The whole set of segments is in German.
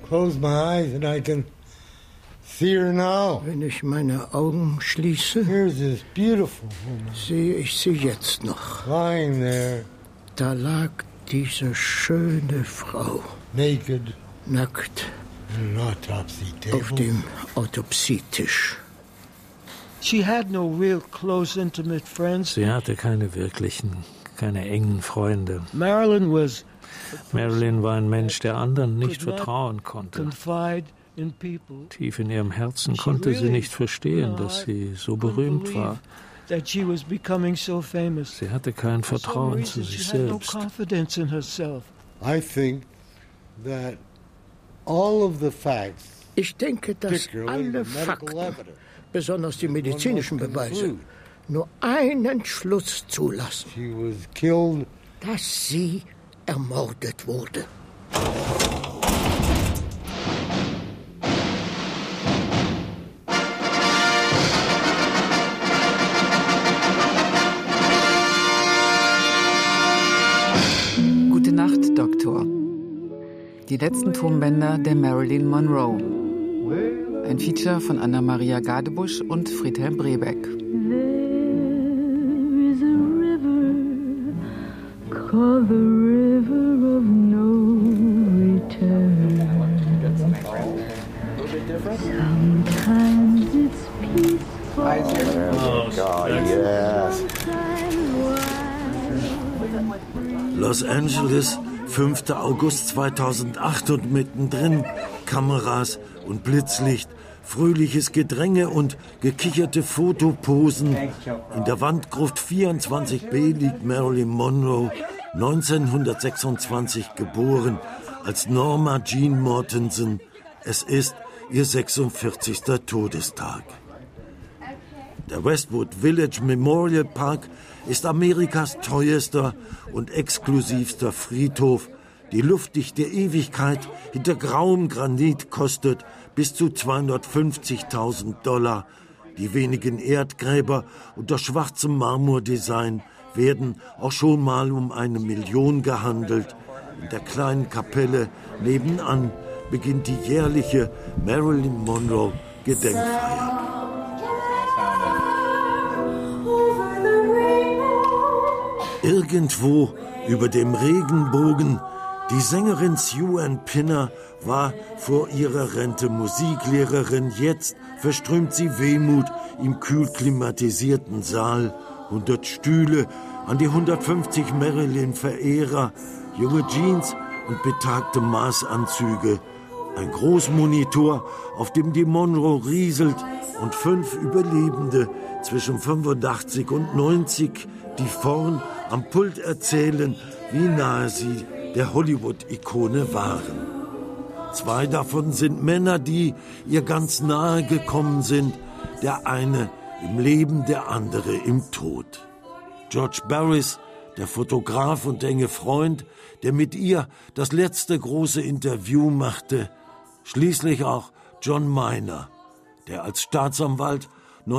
close my eyes and I can see her now. Wenn ich meine Augen schließe, here's this beautiful woman. Sehe ich sie jetzt noch. Lying there. Da lag diese schöne Frau. Naked. Nackt. An autopsy table. Auf dem Autopsietisch. She had no real close, intimate friends. Sie hatte keine engen Freunde. Marilyn war ein Mensch, der anderen nicht vertrauen konnte. Tief in ihrem Herzen konnte sie nicht verstehen, dass sie so berühmt war. Sie hatte kein Vertrauen zu sich selbst. I think that all of the facts, ich denke, dass alle Fakten, besonders die medizinischen Beweise, nur einen Schluss zulassen, dass sie ermordet wurde. Gute Nacht, Doktor. Die letzten Tonbänder der Marilyn Monroe. Ein Feature von Anna-Maria Gadebusch und Friedhelm Brebeck. Called the river of no return. Sometimes it's peaceful. God, yes. Los Angeles, 5. August 2008 und mittendrin Kameras und Blitzlicht, fröhliches Gedränge und gekicherte Fotoposen. In der Wandgruft 24b liegt Marilyn Monroe, 1926 geboren, als Norma Jean Mortensen. Es ist ihr 46. Todestag. Der Westwood Village Memorial Park ist Amerikas teuerster und exklusivster Friedhof. Die luftdichte Ewigkeit hinter grauem Granit kostet bis zu $250.000. Die wenigen Erdgräber unter schwarzem Marmordesign werden auch schon mal um 1 Million gehandelt. In der kleinen Kapelle nebenan beginnt die jährliche Marilyn Monroe Gedenkfeier. Irgendwo über dem Regenbogen, die Sängerin Sue Ann Pinner war vor ihrer Rente Musiklehrerin. Jetzt verströmt sie Wehmut im kühl klimatisierten Saal. 100 Stühle, an die 150 Marilyn-Verehrer, junge Jeans und betagte Maßanzüge. Ein Großmonitor, auf dem die Monroe rieselt und 5 Überlebende zwischen 85 und 90, die vorn am Pult erzählen, wie nahe sie der Hollywood-Ikone waren. 2 davon sind Männer, die ihr ganz nahe gekommen sind, der eine im Leben, der andere im Tod. George Barris, der Fotograf und enge Freund, der mit ihr das letzte große Interview machte. Schließlich auch John Miner, der als Staatsanwalt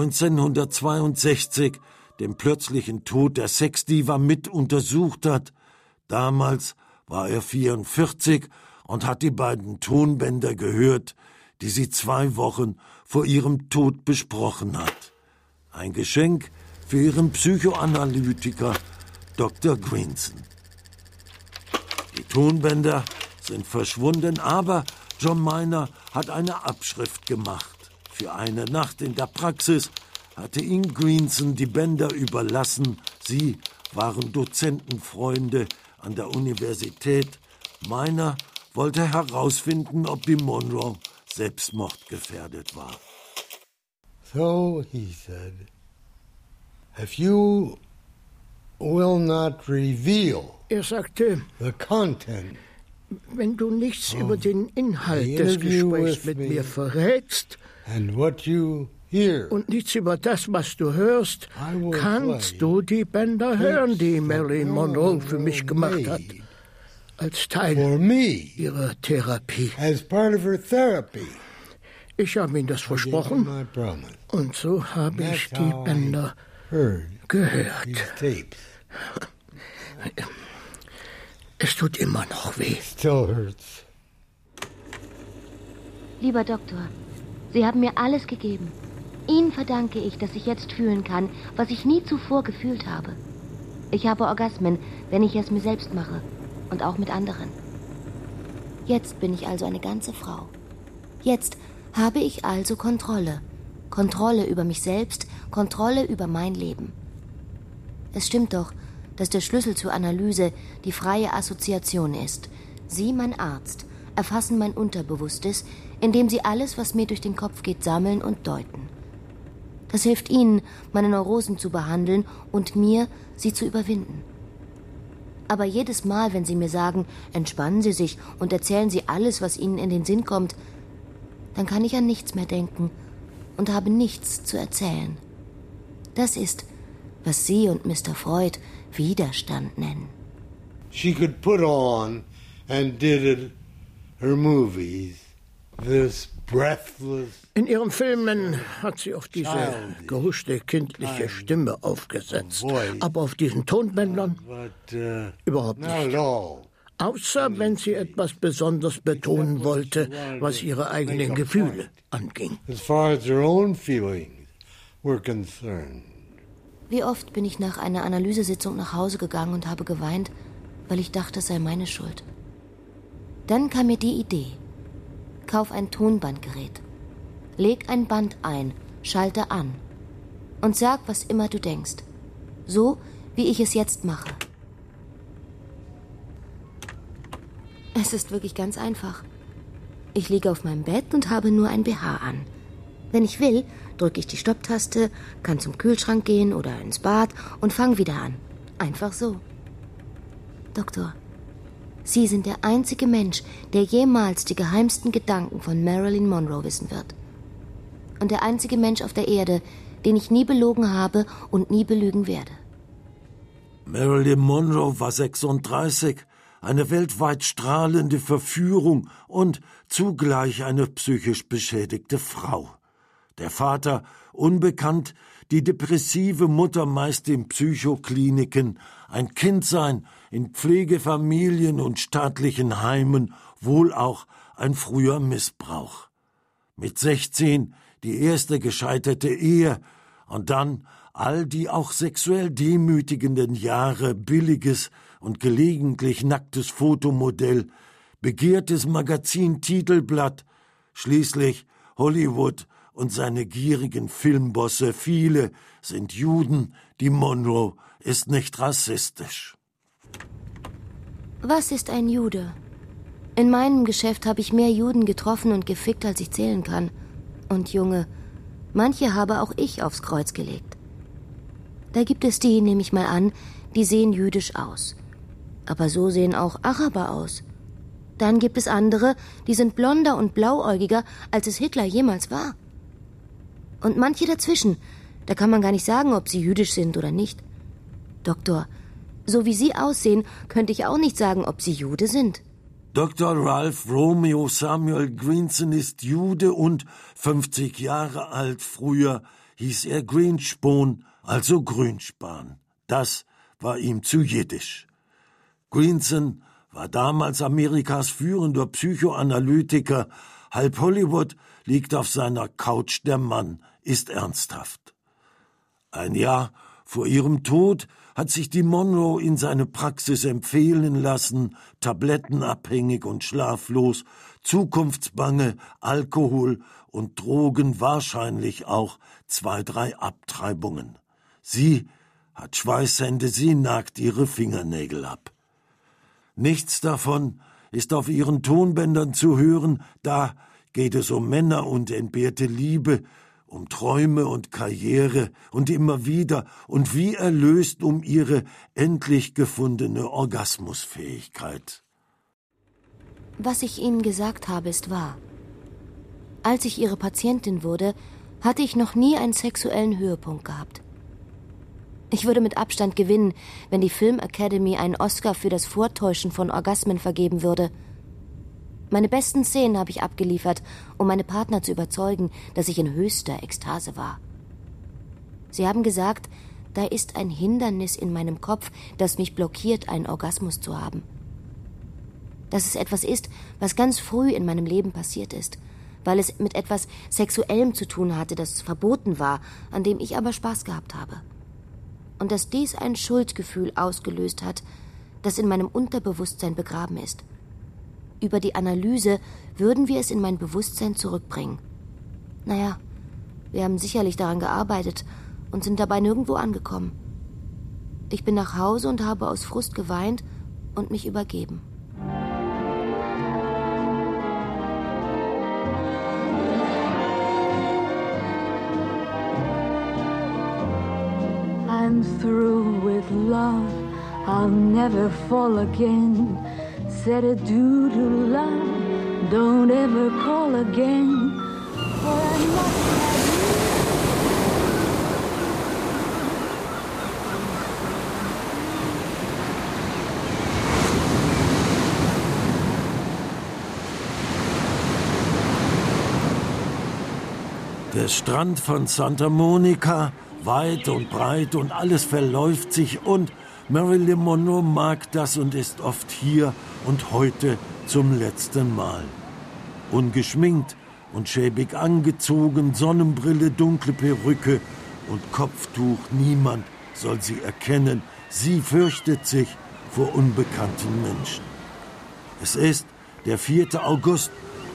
1962 den plötzlichen Tod der Sexdiva mit untersucht hat. Damals war er 44 und hat die beiden Tonbänder gehört, die sie 2 Wochen vor ihrem Tod besprochen hat. Ein Geschenk für ihren Psychoanalytiker Dr. Greenson. Die Tonbänder sind verschwunden, aber John Miner hat eine Abschrift gemacht. Für eine Nacht in der Praxis hatte ihm Greenson die Bänder überlassen. Sie waren Dozentenfreunde an der Universität. Miner wollte herausfinden, ob die Monroe selbstmordgefährdet war. So he said, if you will not reveal sagte, the content, wenn du nichts über den Inhalt des Gesprächs mit mir verrätst and what you hear, und nichts über das, was du hörst, kannst du die Bänder hören, die Marilyn Monroe für mich gemacht hat. Als Teil ihrer Therapie. As part of her therapy. Ich habe ihm das versprochen und so habe ich die Bänder gehört. Es tut immer noch weh. Still hurts. Lieber Doktor, Sie haben mir alles gegeben. Ihnen verdanke ich, dass ich jetzt fühlen kann, was ich nie zuvor gefühlt habe. Ich habe Orgasmen, wenn ich es mir selbst mache und auch mit anderen. Jetzt bin ich also eine ganze Frau. Jetzt habe ich also Kontrolle. Kontrolle über mich selbst, Kontrolle über mein Leben. Es stimmt doch, dass der Schlüssel zur Analyse die freie Assoziation ist. Sie, mein Arzt, erfassen mein Unterbewusstes, indem Sie alles, was mir durch den Kopf geht, sammeln und deuten. Das hilft Ihnen, meine Neurosen zu behandeln und mir, sie zu überwinden. Aber jedes Mal, wenn Sie mir sagen, entspannen Sie sich und erzählen Sie alles, was Ihnen in den Sinn kommt, dann kann ich an nichts mehr denken und habe nichts zu erzählen. Das ist, was Sie und Mr. Freud Widerstand nennen. She could put on and did it, her movies, this breathless. In ihren Filmen hat sie auf diese gehuschte kindliche Stimme aufgesetzt, aber auf diesen Tonbändern überhaupt nicht. Außer wenn sie etwas besonders betonen wollte, was ihre eigenen Gefühle anging. As far as her own feelings were concerned. Wie oft bin ich nach einer Analysesitzung nach Hause gegangen und habe geweint, weil ich dachte, es sei meine Schuld. Dann kam mir die Idee. Kauf ein Tonbandgerät. Leg ein Band ein, schalte an und sag, was immer du denkst. So, wie ich es jetzt mache. Es ist wirklich ganz einfach. Ich liege auf meinem Bett und habe nur ein BH an. Wenn ich will, drücke ich die Stopptaste, kann zum Kühlschrank gehen oder ins Bad und fange wieder an. Einfach so. Doktor, Sie sind der einzige Mensch, der jemals die geheimsten Gedanken von Marilyn Monroe wissen wird. Und der einzige Mensch auf der Erde, den ich nie belogen habe und nie belügen werde. Marilyn Monroe war 36, eine weltweit strahlende Verführung und zugleich eine psychisch beschädigte Frau. Der Vater unbekannt, die depressive Mutter meist in Psychokliniken, ein Kindsein in Pflegefamilien und staatlichen Heimen, wohl auch ein früher Missbrauch. Mit 16 die erste gescheiterte Ehe und dann all die auch sexuell demütigenden Jahre billiges und gelegentlich nacktes Fotomodell, begehrtes Magazin-Titelblatt, schließlich Hollywood und seine gierigen Filmbosse. Viele sind Juden, die Monroe ist nicht rassistisch. Was ist ein Jude? In meinem Geschäft habe ich mehr Juden getroffen und gefickt, als ich zählen kann. Und Junge, manche habe auch ich aufs Kreuz gelegt. Da gibt es die, nehme ich mal an, die sehen jüdisch aus. Aber so sehen auch Araber aus. Dann gibt es andere, die sind blonder und blauäugiger, als es Hitler jemals war. Und manche dazwischen, da kann man gar nicht sagen, ob sie jüdisch sind oder nicht. Doktor, so wie Sie aussehen, könnte ich auch nicht sagen, ob Sie Jude sind. Dr. Ralph Romeo Samuel Greenson ist Jude und 50 Jahre alt. Früher hieß er Greenspon, also Grünspan. Das war ihm zu jiddisch. Greenson war damals Amerikas führender Psychoanalytiker. Halb Hollywood liegt auf seiner Couch, der Mann ist ernsthaft. Ein Jahr vor ihrem Tod hat sich die Monroe in seine Praxis empfehlen lassen, tablettenabhängig und schlaflos, zukunftsbange, Alkohol und Drogen, wahrscheinlich auch 2, 3 Abtreibungen. Sie hat Schweißhände, sie nagt ihre Fingernägel ab. Nichts davon ist auf ihren Tonbändern zu hören, da geht es um Männer und entbehrte Liebe, um Träume und Karriere und immer wieder und wie erlöst um ihre endlich gefundene Orgasmusfähigkeit. Was ich Ihnen gesagt habe, ist wahr. Als ich Ihre Patientin wurde, hatte ich noch nie einen sexuellen Höhepunkt gehabt. Ich würde mit Abstand gewinnen, wenn die Film Academy einen Oscar für das Vortäuschen von Orgasmen vergeben würde. Meine besten Szenen habe ich abgeliefert, um meine Partner zu überzeugen, dass ich in höchster Ekstase war. Sie haben gesagt, da ist ein Hindernis in meinem Kopf, das mich blockiert, einen Orgasmus zu haben. Dass es etwas ist, was ganz früh in meinem Leben passiert ist, weil es mit etwas Sexuellem zu tun hatte, das verboten war, an dem ich aber Spaß gehabt habe. Und dass dies ein Schuldgefühl ausgelöst hat, das in meinem Unterbewusstsein begraben ist. Über die Analyse würden wir es in mein Bewusstsein zurückbringen. Naja, wir haben sicherlich daran gearbeitet und sind dabei nirgendwo angekommen. Ich bin nach Hause und habe aus Frust geweint und mich übergeben. I'm through with love, I'll never fall again. Said adieu to love, don't ever call again. For I must have you. Der Strand von Santa Monica, weit und breit und alles verläuft sich und Marilyn Monroe mag das und ist oft hier und heute zum letzten Mal. Ungeschminkt und schäbig angezogen, Sonnenbrille, dunkle Perücke und Kopftuch, niemand soll sie erkennen. Sie fürchtet sich vor unbekannten Menschen. Es ist der 4. August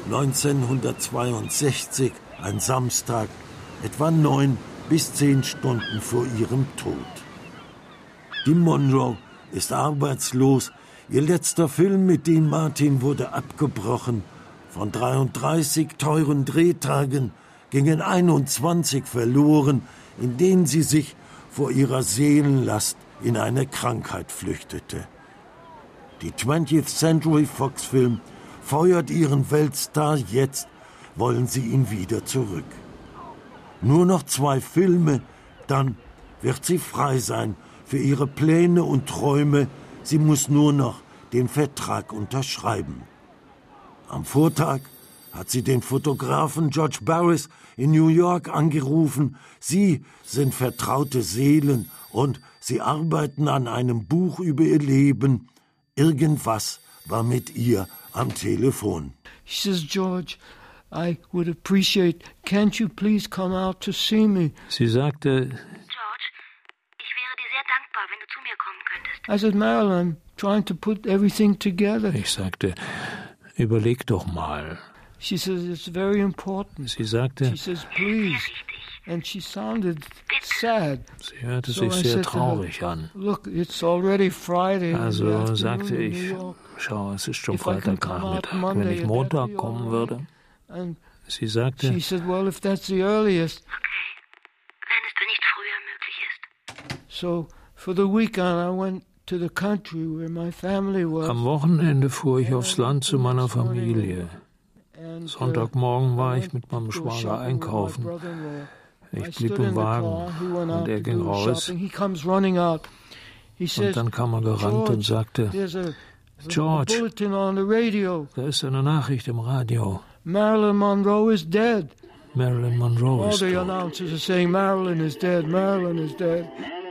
1962, ein Samstag, etwa 9 bis 10 Stunden vor ihrem Tod. Die Monroe ist arbeitslos. Ihr letzter Film mit Dean Martin wurde abgebrochen. Von 33 teuren Drehtagen gingen 21 verloren, in denen sie sich vor ihrer Seelenlast in eine Krankheit flüchtete. Die 20th Century Fox Film feuert ihren Weltstar, jetzt wollen sie ihn wieder zurück. Nur noch 2 Filme, dann wird sie frei sein für ihre Pläne und Träume. Sie muss nur noch den Vertrag unterschreiben. Am Vortag hat sie den Fotografen George Barris in New York angerufen. Sie sind vertraute Seelen und sie arbeiten an einem Buch über ihr Leben. Irgendwas war mit ihr am Telefon. She says, George, I would appreciate, can't you please come out to see me? Sie sagte, George, ich wäre dir sehr dankbar, wenn du zu mir kommen könntest. I said, Marilyn, I'm trying to put everything together. Ich sagte, überleg doch mal. She says, it's very important. Sie sagte, She says, please. And she sounded sad. Sie hörte sich sehr traurig an. Look, it's already Friday. Also sagte ich, schau, es ist schon Freitagnachmittag. Wenn ich Montag kommen würde. Sie sagte, she said, well, if that's the earliest. Okay, wenn es nicht früher möglich ist. So, for the weekend I went to the country where my family was. Am Wochenende fuhr ich aufs Land zu meiner Familie. Sonntagmorgen war ich mit meinem Schwager einkaufen. Ich blieb im Wagen und er ging raus. Und dann kam er gerannt und sagte, George, da ist eine Nachricht im Radio. Marilyn Monroe is dead. Marilyn Monroe ist tot. All the announcers are saying Marilyn is dead, Marilyn is dead.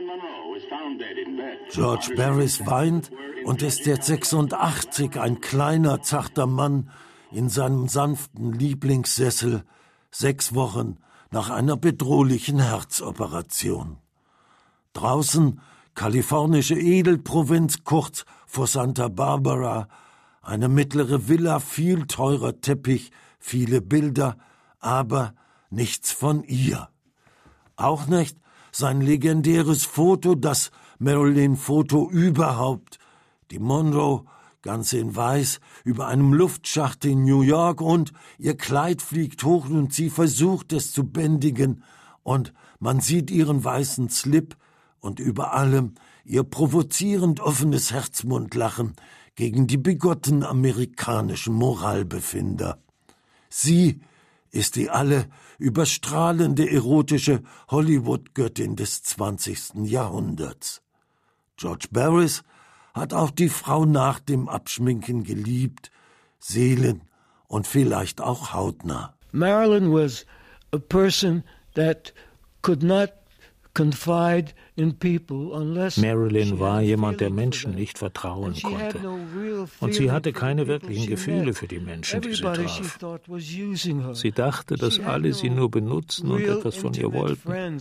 George Barris weint und ist jetzt 86, ein kleiner, zarter Mann in seinem sanften Lieblingssessel, 6 Wochen nach einer bedrohlichen Herzoperation. Draußen kalifornische Edelprovinz kurz vor Santa Barbara, eine mittlere Villa, viel teurer Teppich, viele Bilder, aber nichts von ihr. Auch nicht sein legendäres Foto, das Marilyn-Foto überhaupt. Die Monroe, ganz in Weiß, über einem Luftschacht in New York und ihr Kleid fliegt hoch und sie versucht es zu bändigen und man sieht ihren weißen Slip und über allem ihr provozierend offenes Herzmundlachen gegen die bigotten amerikanischen Moralbefinder. Sie ist die alle überstrahlende erotische Hollywood-Göttin des 20. Jahrhunderts. George Barris hat auch die Frau nach dem Abschminken geliebt, seelen- und vielleicht auch hautnah. Marilyn was a person that could not confide in people unless Marilyn war jemand, der Menschen nicht vertrauen konnte. Und sie hatte keine wirklichen Gefühle für die Menschen, die sie traf. Sie dachte, dass alle sie nur benutzen und etwas von ihr wollten.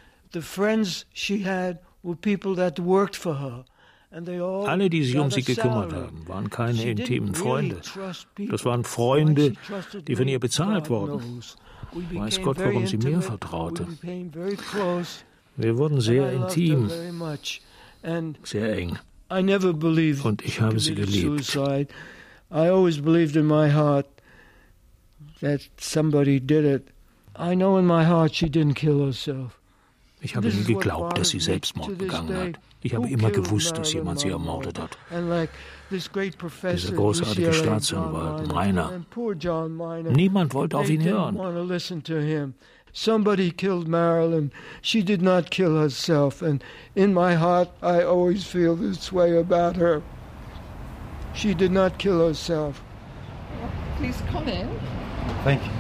Alle, die sich um sie gekümmert haben, waren keine intimen Freunde. Das waren Freunde, die von ihr bezahlt wurden. Weiß Gott, warum sie mir vertraute. Wir wurden sehr intim, sehr eng. Und ich habe sie geliebt. I always believed in my heart that somebody did it. I know in my heart she didn't kill herself. Ich habe nie geglaubt, dass sie Selbstmord begangen hat. Ich habe immer gewusst, dass jemand sie ermordet hat. Dieser großartige Staatsanwalt, Miner. Niemand wollte auf ihn hören. Somebody killed Marilyn. She did not kill herself. And in my heart, I always feel this way about her. She did not kill herself. Please come in. Thank you.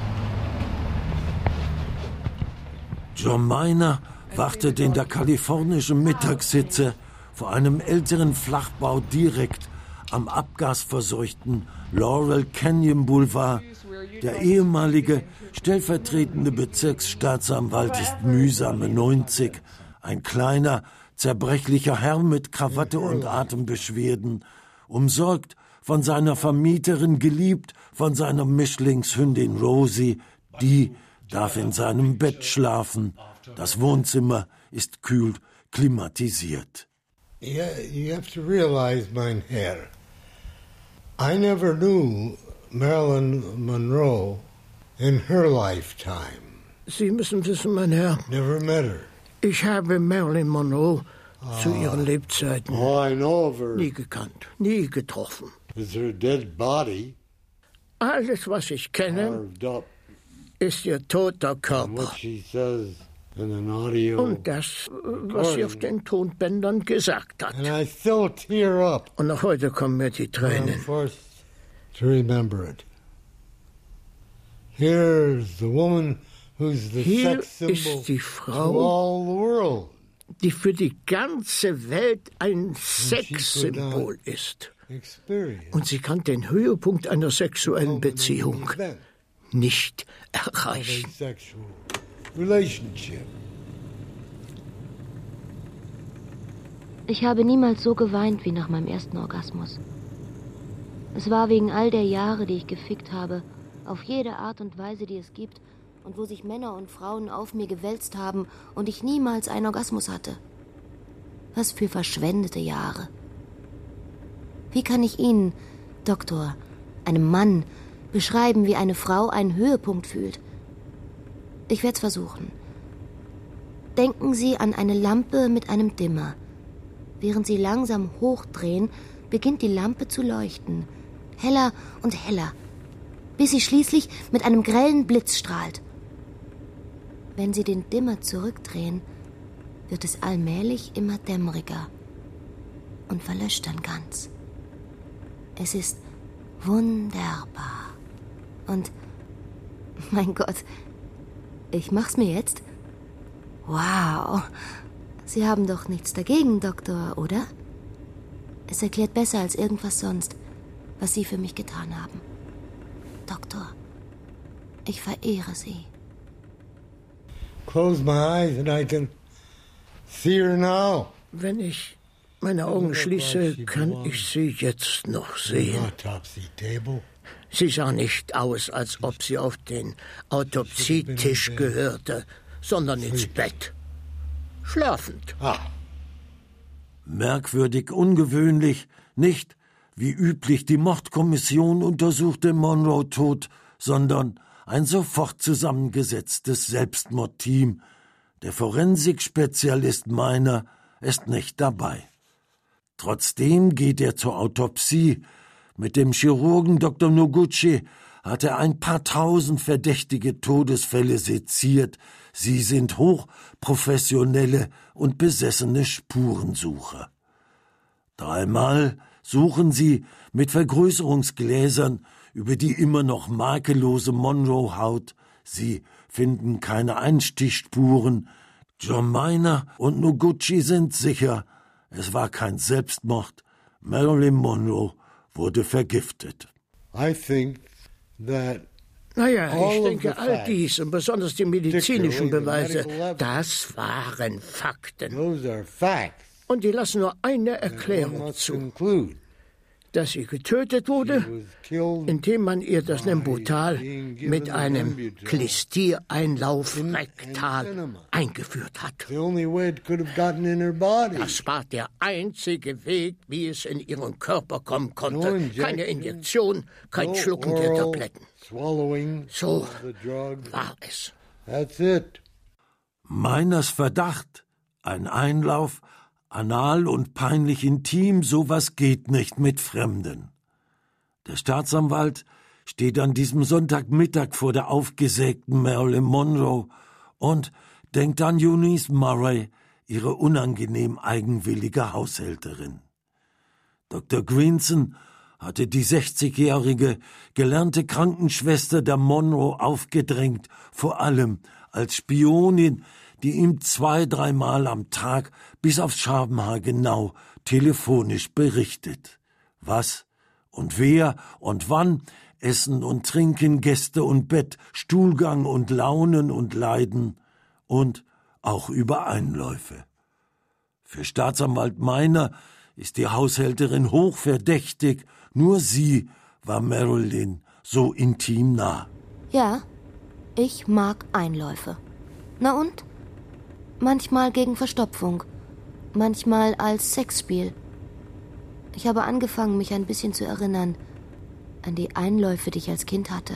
John Miner wartete in der kalifornischen Mittagshitze vor einem älteren Flachbau direkt am abgasverseuchten Laurel Canyon Boulevard. Der ehemalige stellvertretende Bezirksstaatsanwalt ist mühsame 90, ein kleiner, zerbrechlicher Herr mit Krawatte und Atembeschwerden, umsorgt von seiner Vermieterin, geliebt von seiner Mischlingshündin Rosie, die darf in seinem Bett schlafen. Das Wohnzimmer ist kühl klimatisiert. Yeah, you have to realize, mein Herr, I never knew Marilyn Monroe in her lifetime. Sie müssen wissen, mein Herr. Never met her. Ich habe Marilyn Monroe zu ihren Lebzeiten I know of her. nie gekannt, nie getroffen. It's her dead body Alles, was ich kenne, carved up. ist ihr toter And Körper. what she says in an audio. Und das, was sie auf den Tonbändern gesagt hat. And I still tear up. Und noch heute kommen mir die I'm Tränen. forced to remember it. Here's the woman who's the Hier sex symbol ist die to Frau, all the world. die für die ganze Welt ein she could Sexsymbol not ist. Experience. Und sie kann den Höhepunkt einer sexuellen Beziehung Event nicht of erreichen. a sexual relationship. Ich habe niemals so geweint wie nach meinem ersten Orgasmus. Es war wegen all der Jahre, die ich gefickt habe, auf jede Art und Weise, die es gibt, und wo sich Männer und Frauen auf mir gewälzt haben und ich niemals einen Orgasmus hatte. Was für verschwendete Jahre. Wie kann ich Ihnen, Doktor, einem Mann, beschreiben, wie eine Frau einen Höhepunkt fühlt? Ich werde es versuchen. Denken Sie an eine Lampe mit einem Dimmer. Während Sie langsam hochdrehen, beginnt die Lampe zu leuchten. Heller und heller, bis sie schließlich mit einem grellen Blitz strahlt. Wenn Sie den Dimmer zurückdrehen, wird es allmählich immer dämmeriger und verlöscht dann ganz. Es ist wunderbar. Und, mein Gott, ich mach's mir jetzt. Wow, Sie haben doch nichts dagegen, Doktor, oder? Es erklärt besser als irgendwas sonst, was Sie für mich getan haben. Doktor, ich verehre Sie. Close my eyes and I can see her now. Wenn ich meine Augen schließe, kann ich sie jetzt noch sehen. Autopsy table. Sie sah nicht aus, als ob sie auf den Autopsietisch gehörte, sondern ins Bett. Schlafend. Merkwürdig ungewöhnlich, nicht wie üblich die Mordkommission untersuchte Monroe tot, sondern ein sofort zusammengesetztes Selbstmordteam. Der Forensikspezialist Miner ist nicht dabei. Trotzdem geht er zur Autopsie. Mit dem Chirurgen Dr. Noguchi hat er ein paar tausend verdächtige Todesfälle seziert. Sie sind hochprofessionelle und besessene Spurensucher. Dreimal suchen sie mit Vergrößerungsgläsern über die immer noch makellose Monroe-Haut. Sie finden keine Einstichspuren. John Miner und Noguchi sind sicher, es war kein Selbstmord. Marilyn Monroe wurde vergiftet. I think that naja, ich denke, all dies und besonders die medizinischen Beweise, das waren Fakten. Und die lassen nur eine Erklärung zu. Dass sie getötet wurde, indem man ihr das Nembutal mit einem Klistereinlauf rektal eingeführt hat. Das war der einzige Weg, wie es in ihren Körper kommen konnte. Keine Injektion, kein Schlucken der Tabletten. So war es. Miners Verdacht, ein Einlauf, anal und peinlich intim, sowas geht nicht mit Fremden. Der Staatsanwalt steht an diesem Sonntagmittag vor der aufgesägten Marilyn Monroe und denkt an Eunice Murray, ihre unangenehm eigenwillige Haushälterin. Dr. Greenson hatte die 60-jährige gelernte Krankenschwester der Monroe aufgedrängt, vor allem als Spionin, die ihm 2-3 Mal am Tag bis aufs Schabenhaar genau telefonisch berichtet. Was und wer und wann, Essen und Trinken, Gäste und Bett, Stuhlgang und Launen und Leiden und auch über Einläufe. Für Staatsanwalt Miner ist die Haushälterin hochverdächtig, nur sie war Marilyn so intim nah. Ja, ich mag Einläufe. Na und? Manchmal gegen Verstopfung, manchmal als Sexspiel. Ich habe angefangen, mich ein bisschen zu erinnern an die Einläufe, die ich als Kind hatte.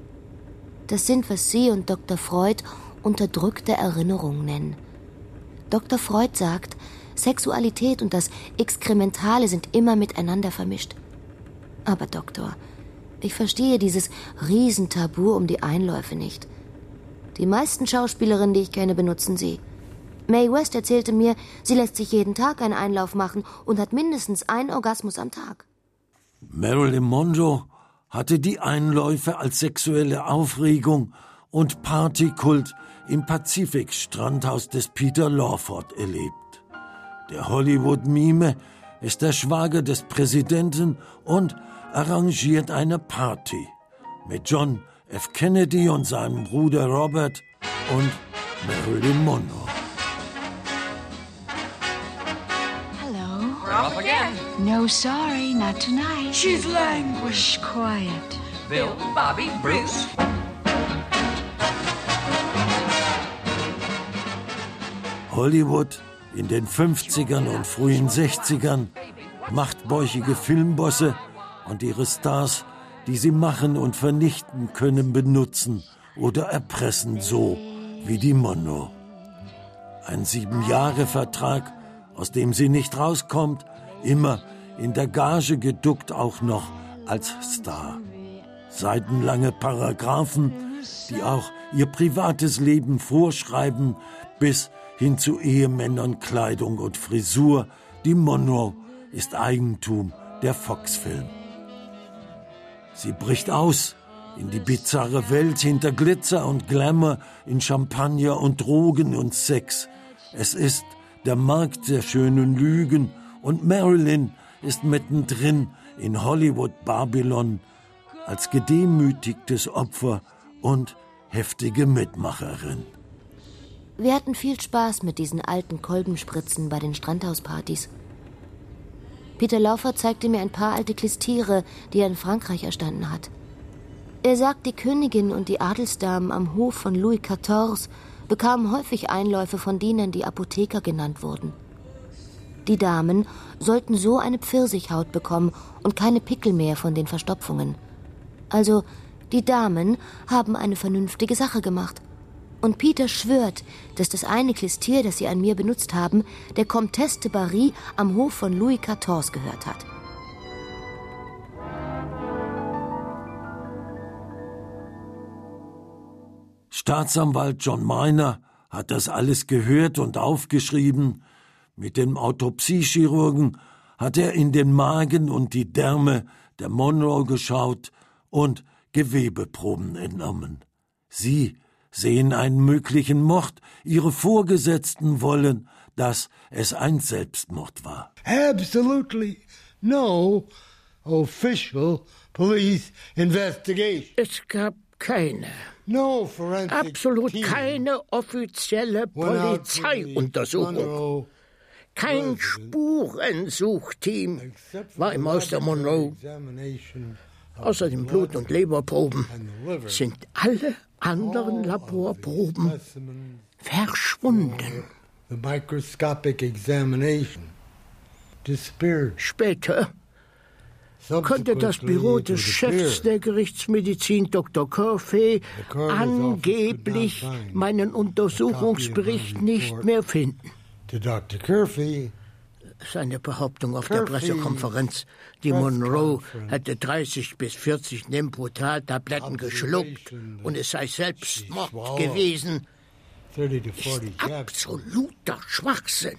Das sind, was Sie und Dr. Freud unterdrückte Erinnerungen nennen. Dr. Freud sagt, Sexualität und das Exkrementale sind immer miteinander vermischt. Aber Doktor, ich verstehe dieses Riesentabu um die Einläufe nicht. Die meisten Schauspielerinnen, die ich kenne, benutzen sie. Mae West erzählte mir, sie lässt sich jeden Tag einen Einlauf machen und hat mindestens einen Orgasmus am Tag. Marilyn Monroe hatte die Einläufe als sexuelle Aufregung und Partykult im Pazifik-Strandhaus des Peter Lawford erlebt. Der Hollywood-Mime ist der Schwager des Präsidenten und arrangiert eine Party mit John F. Kennedy und seinem Bruder Robert und Marilyn Monroe. Off again. No, sorry, not tonight. She's languish. Quiet. Bill, Bobby, Bruce. Hollywood in den 50ern und frühen 60ern, machtbäuchige Filmbosse und ihre Stars, die sie machen und vernichten können, benutzen oder erpressen, so wie die Monroe. Ein 7-Jahre-Vertrag, aus dem sie nicht rauskommt, immer in der Gage geduckt, auch noch als Star. Seitenlange Paragraphen, die auch ihr privates Leben vorschreiben, bis hin zu Ehemännern, Kleidung und Frisur. Die Monroe ist Eigentum der Fox-Film. Sie bricht aus in die bizarre Welt hinter Glitzer und Glamour, in Champagner und Drogen und Sex. Es ist der Markt der schönen Lügen und Marilyn ist mittendrin in Hollywood-Babylon als gedemütigtes Opfer und heftige Mitmacherin. Wir hatten viel Spaß mit diesen alten Kolbenspritzen bei den Strandhauspartys. Peter Lawford zeigte mir ein paar alte Klistiere, die er in Frankreich erstanden hat. Er sagt, die Königin und die Adelsdamen am Hof von Louis XIV bekamen häufig Einläufe von Dienern, die Apotheker genannt wurden. Die Damen sollten so eine Pfirsichhaut bekommen und keine Pickel mehr von den Verstopfungen. Also, die Damen haben eine vernünftige Sache gemacht. Und Peter schwört, dass das eine Klistier, das sie an mir benutzt haben, der Comtesse de Barry am Hof von Louis XIV gehört hat. Staatsanwalt John Miner hat das alles gehört und aufgeschrieben. Mit dem Autopsiechirurgen hat er in den Magen und die Därme der Monroe geschaut und Gewebeproben entnommen. Sie sehen einen möglichen Mord, ihre Vorgesetzten wollen, dass es ein Selbstmord war. Absolutely no official police investigation. Es gab keine, absolut keine offizielle Polizeiuntersuchung. Kein Spurensuchteam war im Haus der Monroe. Außer den Blut- und Leberproben sind alle anderen Laborproben verschwunden. Später konnte das Büro des Chefs der Gerichtsmedizin, Dr. Curfey, angeblich meinen Untersuchungsbericht nicht mehr finden. Seine Behauptung auf der Pressekonferenz, die Monroe hätte 30 bis 40 Nembutal-Tabletten geschluckt und es sei Selbstmord gewesen, ist absoluter Schwachsinn.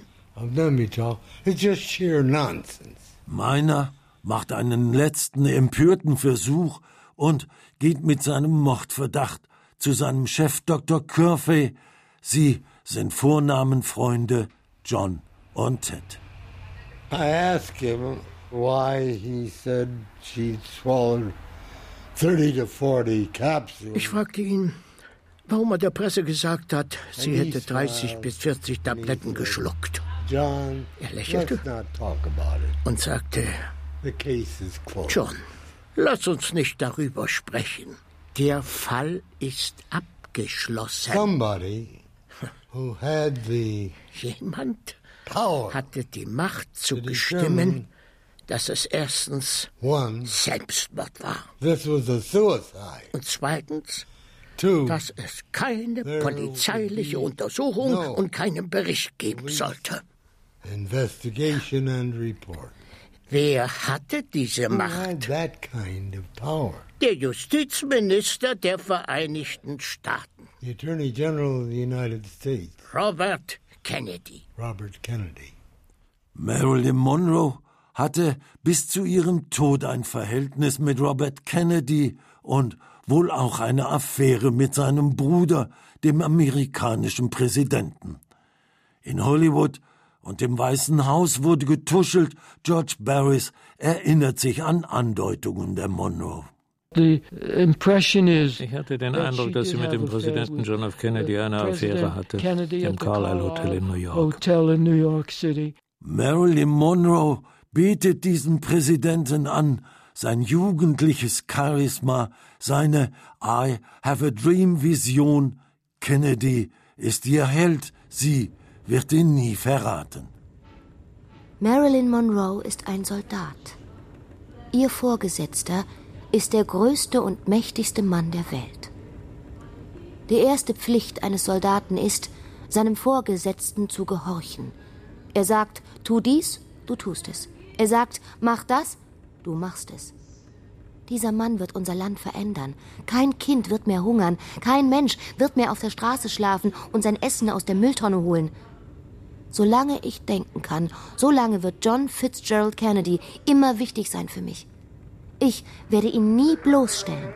Meiner macht einen letzten empörten Versuch und geht mit seinem Mordverdacht zu seinem Chef Dr. Curfey. Sie sind Vornamenfreunde John und Ted. I asked him why he said she'd swallowed 30 to 40 capsules. Ich fragte ihn, warum er der Presse gesagt hat, sie hätte 30 bis 40 Tabletten geschluckt. John, er lächelte und sagte, John, lass uns nicht darüber sprechen. Der Fall ist abgeschlossen. Jemand hatte die Macht zu bestimmen, dass es erstens Selbstmord war und zweitens, dass es keine polizeiliche Untersuchung und keinen Bericht geben sollte. Wer hatte diese Macht? Der Justizminister der Vereinigten Staaten. Robert Kennedy. Marilyn Monroe hatte bis zu ihrem Tod ein Verhältnis mit Robert Kennedy und wohl auch eine Affäre mit seinem Bruder, dem amerikanischen Präsidenten. In Hollywood und im Weißen Haus wurde getuschelt. George Barris erinnert sich an Andeutungen der Monroe. Ich hatte den Eindruck, dass sie mit dem Präsidenten John F. Kennedy eine Affäre hatte, im Carlyle Hotel in New York. Marilyn Monroe betet diesen Präsidenten an, sein jugendliches Charisma, seine I have a dream Vision. Kennedy ist ihr Held, sie wird ihn nie verraten. Marilyn Monroe ist ein Soldat. Ihr Vorgesetzter ist der größte und mächtigste Mann der Welt. Die erste Pflicht eines Soldaten ist, seinem Vorgesetzten zu gehorchen. Er sagt, tu dies, du tust es. Er sagt, mach das, du machst es. Dieser Mann wird unser Land verändern. Kein Kind wird mehr hungern. Kein Mensch wird mehr auf der Straße schlafen und sein Essen aus der Mülltonne holen. Solange ich denken kann, solange wird John Fitzgerald Kennedy immer wichtig sein für mich. Ich werde ihn nie bloßstellen.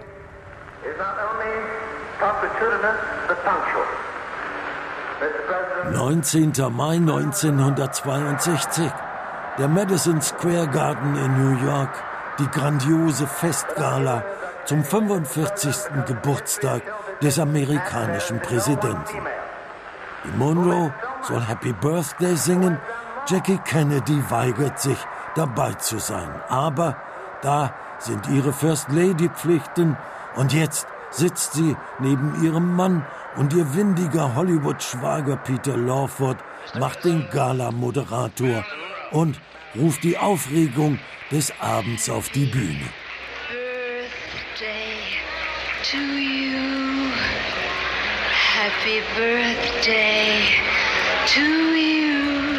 19. Mai 1962. Der Madison Square Garden in New York. Die grandiose Festgala zum 45. Geburtstag des amerikanischen Präsidenten. Die Monroe soll Happy Birthday singen. Jackie Kennedy weigert sich, dabei zu sein. Aber da sind ihre First-Lady-Pflichten und jetzt sitzt sie neben ihrem Mann und ihr windiger Hollywood-Schwager Peter Lawford macht den Gala-Moderator und ruft die Aufregung des Abends auf die Bühne. Birthday to you. Happy birthday to you.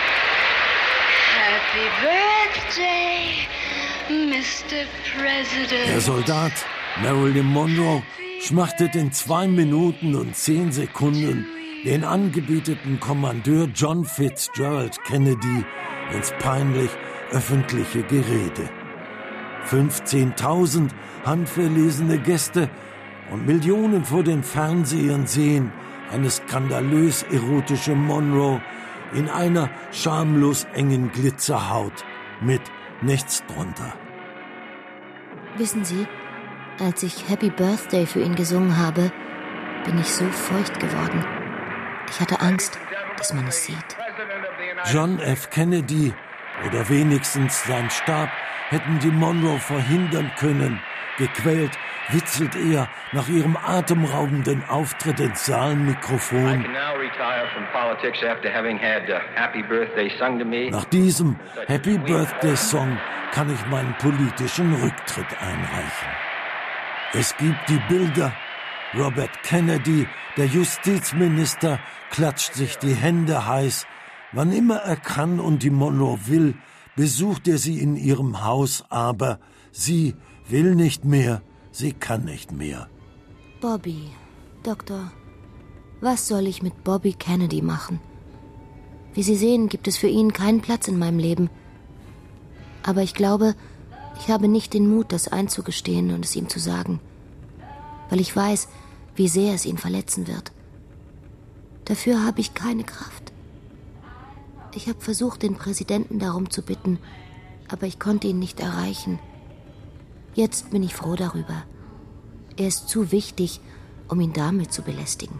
Happy birthday, Mr. President. Der Soldat Marilyn Monroe schmachtet in 2 Minuten und 10 Sekunden den angebeteten Kommandeur John Fitzgerald Kennedy ins peinlich öffentliche Gerede. 15.000 handverlesene Gäste und Millionen vor den Fernsehern sehen eine skandalös erotische Monroe in einer schamlos engen Glitzerhaut mit nichts drunter. Wissen Sie, als ich Happy Birthday für ihn gesungen habe, bin ich so feucht geworden. Ich hatte Angst, dass man es sieht. John F. Kennedy oder wenigstens sein Stab hätten die Monroe verhindern können. Gequält witzelt er nach ihrem atemberaubenden Auftritt ins Saalmikrofon. Nach diesem Happy Birthday Song kann ich meinen politischen Rücktritt einreichen. Es gibt die Bilder. Robert Kennedy, der Justizminister, klatscht sich die Hände heiß. Wann immer er kann und die Monroe will, besucht er sie in ihrem Haus, aber sie will nicht mehr, sie kann nicht mehr. Bobby, Doktor, was soll ich mit Bobby Kennedy machen? Wie Sie sehen, gibt es für ihn keinen Platz in meinem Leben. Aber ich glaube, ich habe nicht den Mut, das einzugestehen und es ihm zu sagen. Weil ich weiß, wie sehr es ihn verletzen wird. Dafür habe ich keine Kraft. Ich habe versucht, den Präsidenten darum zu bitten, aber ich konnte ihn nicht erreichen. Jetzt bin ich froh darüber. Er ist zu wichtig, um ihn damit zu belästigen.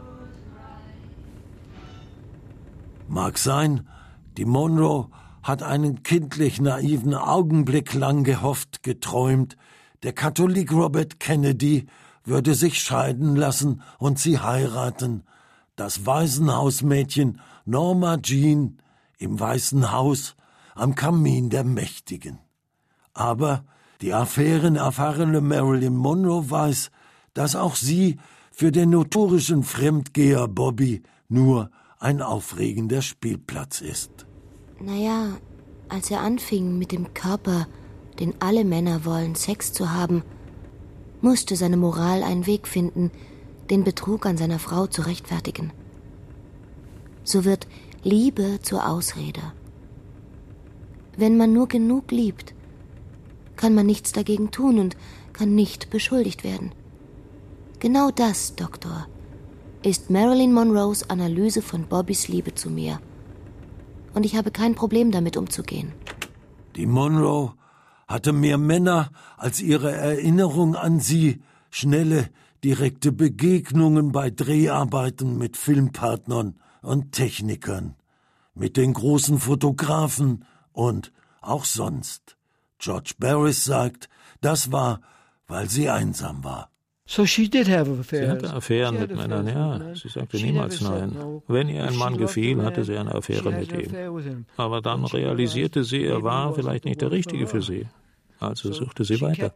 Mag sein, die Monroe hat einen kindlich naiven Augenblick lang gehofft, geträumt, der Katholik Robert Kennedy würde sich scheiden lassen und sie heiraten. Das Waisenhausmädchen Norma Jean im Weißen Haus am Kamin der Mächtigen. Aber die affärenerfahrene Marilyn Monroe weiß, dass auch sie für den notorischen Fremdgeher Bobby nur ein aufregender Spielplatz ist. Naja, als er anfing mit dem Körper, den alle Männer wollen, Sex zu haben, musste seine Moral einen Weg finden, den Betrug an seiner Frau zu rechtfertigen. So wird Liebe zur Ausrede. Wenn man nur genug liebt, kann man nichts dagegen tun und kann nicht beschuldigt werden. Genau das, Doktor, ist Marilyn Monroes Analyse von Bobbys Liebe zu mir. Und ich habe kein Problem damit umzugehen. Die Monroe hatte mehr Männer als ihre Erinnerung an sie, schnelle, direkte Begegnungen bei Dreharbeiten mit Filmpartnern und Technikern, mit den großen Fotografen und auch sonst. George Barris sagt, das war, weil sie einsam war. Sie hatte Affären mit Männern, ja. Sie sagte niemals nein. Wenn ihr ein Mann gefiel, hatte sie eine Affäre mit ihm. Aber dann realisierte sie, er war vielleicht nicht der Richtige für sie. Also suchte sie weiter.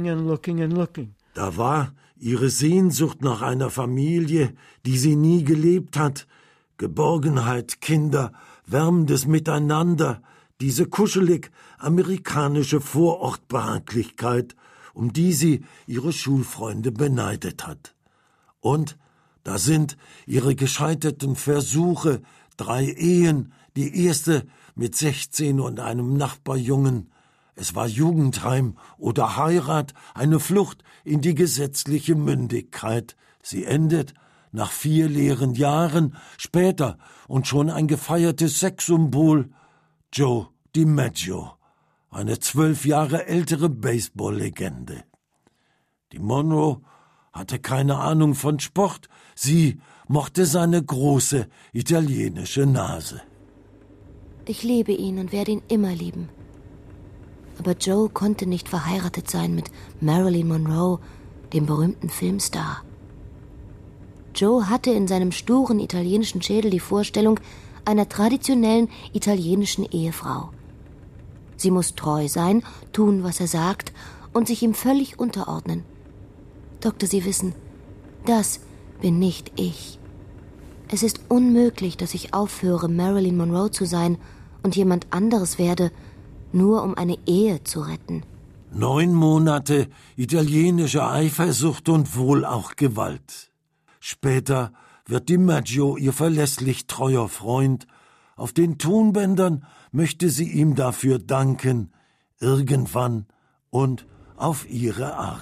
Da war ihre Sehnsucht nach einer Familie, die sie nie gelebt hat. Geborgenheit, Kinder, wärmendes Miteinander, diese kuschelig amerikanische Vorortbehaglichkeit, um die sie ihre Schulfreunde beneidet hat. Und da sind ihre gescheiterten Versuche, 3 Ehen, die erste mit 16 und einem Nachbarjungen. Es war Jugendheim oder Heirat, eine Flucht in die gesetzliche Mündigkeit. Sie endet nach 4 leeren Jahren, später und schon ein gefeiertes Sexsymbol, Joe DiMaggio, eine 12 Jahre ältere Baseball-Legende. Die Monroe hatte keine Ahnung von Sport, sie mochte seine große italienische Nase. Ich liebe ihn und werde ihn immer lieben. Aber Joe konnte nicht verheiratet sein mit Marilyn Monroe, dem berühmten Filmstar. Joe hatte in seinem sturen italienischen Schädel die Vorstellung einer traditionellen italienischen Ehefrau. Sie muss treu sein, tun, was er sagt und sich ihm völlig unterordnen. Doktor, Sie wissen, das bin nicht ich. Es ist unmöglich, dass ich aufhöre, Marilyn Monroe zu sein und jemand anderes werde, nur um eine Ehe zu retten. 9 Monate italienische Eifersucht und wohl auch Gewalt. Später wird DiMaggio ihr verlässlich treuer Freund. Auf den Tonbändern möchte sie ihm dafür danken, irgendwann und auf ihre Art.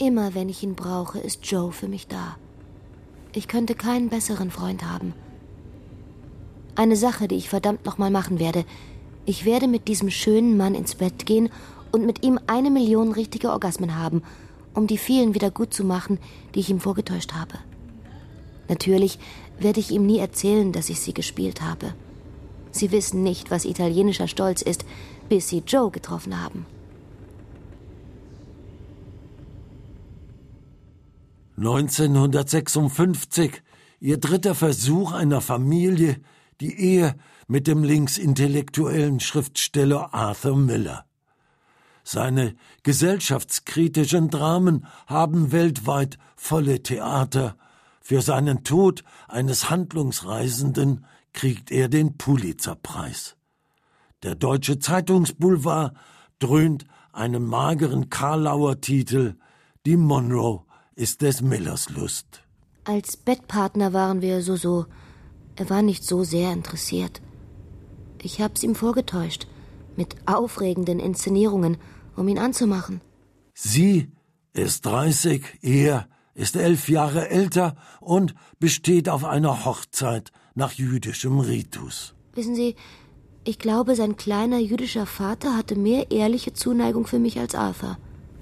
Immer wenn ich ihn brauche, ist Joe für mich da. Ich könnte keinen besseren Freund haben. Eine Sache, die ich verdammt nochmal machen werde. Ich werde mit diesem schönen Mann ins Bett gehen und mit ihm 1 Million richtige Orgasmen haben, um die vielen wieder gut zu machen, die ich ihm vorgetäuscht habe. Natürlich werde ich ihm nie erzählen, dass ich sie gespielt habe. Sie wissen nicht, was italienischer Stolz ist, bis sie Joe getroffen haben. 1956, ihr dritter Versuch einer Familie, die Ehe mit dem linksintellektuellen Schriftsteller Arthur Miller. Seine gesellschaftskritischen Dramen haben weltweit volle Theater. Für seinen Tod eines Handlungsreisenden kriegt er den Pulitzerpreis. Der deutsche Zeitungsboulevard dröhnt einen mageren Karlauer Titel: Die Monroe ist des Millers Lust. Als Bettpartner waren wir so. Er war nicht so sehr interessiert. Ich hab's ihm vorgetäuscht, mit aufregenden Inszenierungen, um ihn anzumachen. Sie ist 30, er ist 11 Jahre älter und besteht auf einer Hochzeit nach jüdischem Ritus. Wissen Sie, ich glaube, sein kleiner jüdischer Vater hatte mehr ehrliche Zuneigung für mich als Arthur.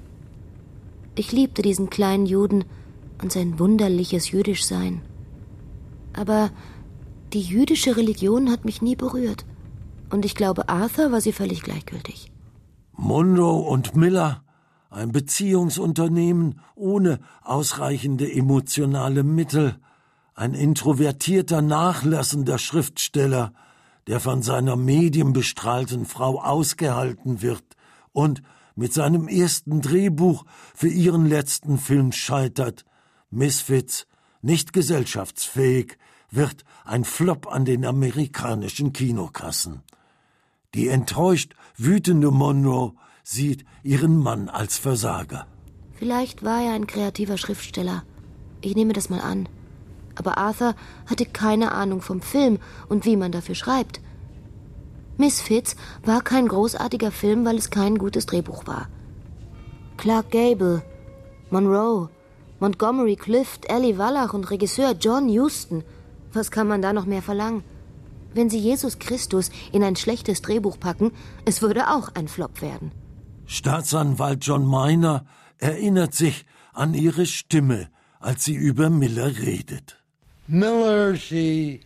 Ich liebte diesen kleinen Juden und sein wunderliches Jüdischsein. Aber die jüdische Religion hat mich nie berührt. Und ich glaube, Arthur war sie völlig gleichgültig. Monroe und Miller, ein Beziehungsunternehmen ohne ausreichende emotionale Mittel, ein introvertierter, nachlassender Schriftsteller, der von seiner medienbestrahlten Frau ausgehalten wird und mit seinem ersten Drehbuch für ihren letzten Film scheitert. Misfits, nicht gesellschaftsfähig, wird ein Flop an den amerikanischen Kinokassen. Die enttäuscht wütende Monroe sieht ihren Mann als Versager. Vielleicht war er ein kreativer Schriftsteller. Ich nehme das mal an. Aber Arthur hatte keine Ahnung vom Film und wie man dafür schreibt. Misfits war kein großartiger Film, weil es kein gutes Drehbuch war. Clark Gable, Monroe, Montgomery Clift, Ellie Wallach und Regisseur John Huston. Was kann man da noch mehr verlangen? Wenn sie Jesus Christus in ein schlechtes Drehbuch packen, es würde auch ein Flop werden. Staatsanwalt John Miner erinnert sich an ihre Stimme, als sie über Miller redet. Miller, sie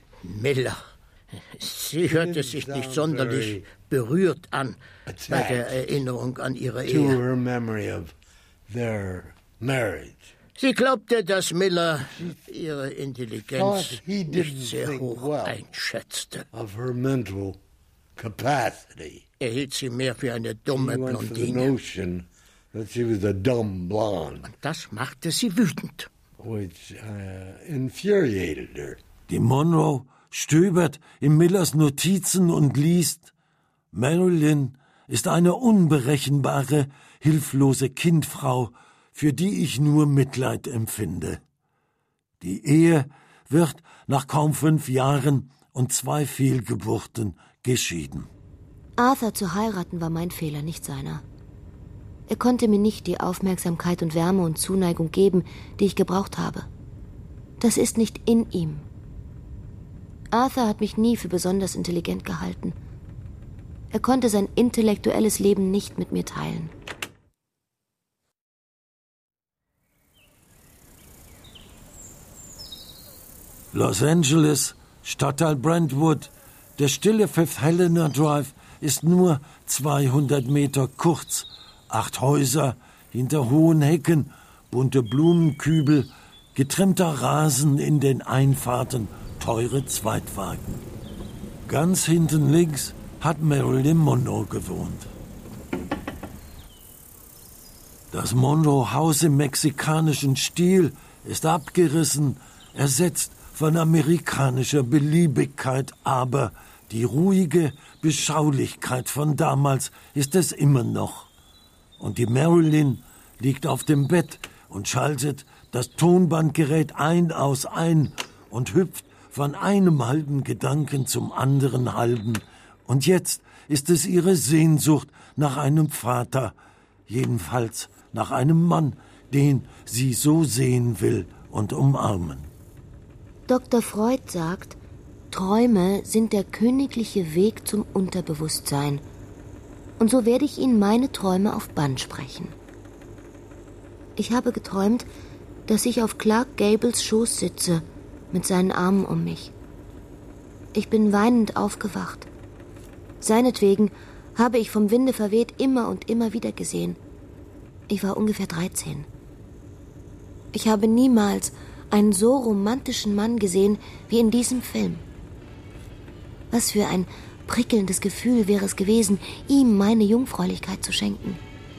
hörte sich nicht sonderlich berührt an bei der Erinnerung an ihre Ehe. Sie glaubte, dass Miller ihre Intelligenz nicht sehr hoch einschätzte. Er hielt sie mehr für eine dumme Blondine. Und das machte sie wütend. Die Monroe stöbert in Millers Notizen und liest: Marilyn ist eine unberechenbare, hilflose Kindfrau, für die ich nur Mitleid empfinde. Die Ehe wird nach kaum 5 Jahren und 2 Fehlgeburten geschieden. Arthur zu heiraten war mein Fehler, nicht seiner. Er konnte mir nicht die Aufmerksamkeit und Wärme und Zuneigung geben, die ich gebraucht habe. Das ist nicht in ihm. Arthur hat mich nie für besonders intelligent gehalten. Er konnte sein intellektuelles Leben nicht mit mir teilen. Los Angeles, Stadtteil Brentwood. Der stille Fifth Helena Drive ist nur 200 Meter kurz. 8 Häuser, hinter hohen Hecken, bunte Blumenkübel, getrimmter Rasen in den Einfahrten, teure Zweitwagen. Ganz hinten links hat Marilyn Monroe gewohnt. Das Monroe-Haus im mexikanischen Stil ist abgerissen, ersetzt von amerikanischer Beliebigkeit, aber die ruhige Beschaulichkeit von damals ist es immer noch. Und die Marilyn liegt auf dem Bett und schaltet das Tonbandgerät ein und hüpft von einem halben Gedanken zum anderen halben. Und jetzt ist es ihre Sehnsucht nach einem Vater, jedenfalls nach einem Mann, den sie so sehen will und umarmen. Dr. Freud sagt, Träume sind der königliche Weg zum Unterbewusstsein. Und so werde ich Ihnen meine Träume auf Band sprechen. Ich habe geträumt, dass ich auf Clark Gables Schoß sitze, mit seinen Armen um mich. Ich bin weinend aufgewacht. Seinetwegen habe ich vom Winde verweht immer und immer wieder gesehen. Ich war ungefähr 13. Ich habe niemals einen so romantischen Mann gesehen wie in diesem Film. Was für ein prickelndes Gefühl wäre es gewesen, ihm meine Jungfräulichkeit zu schenken.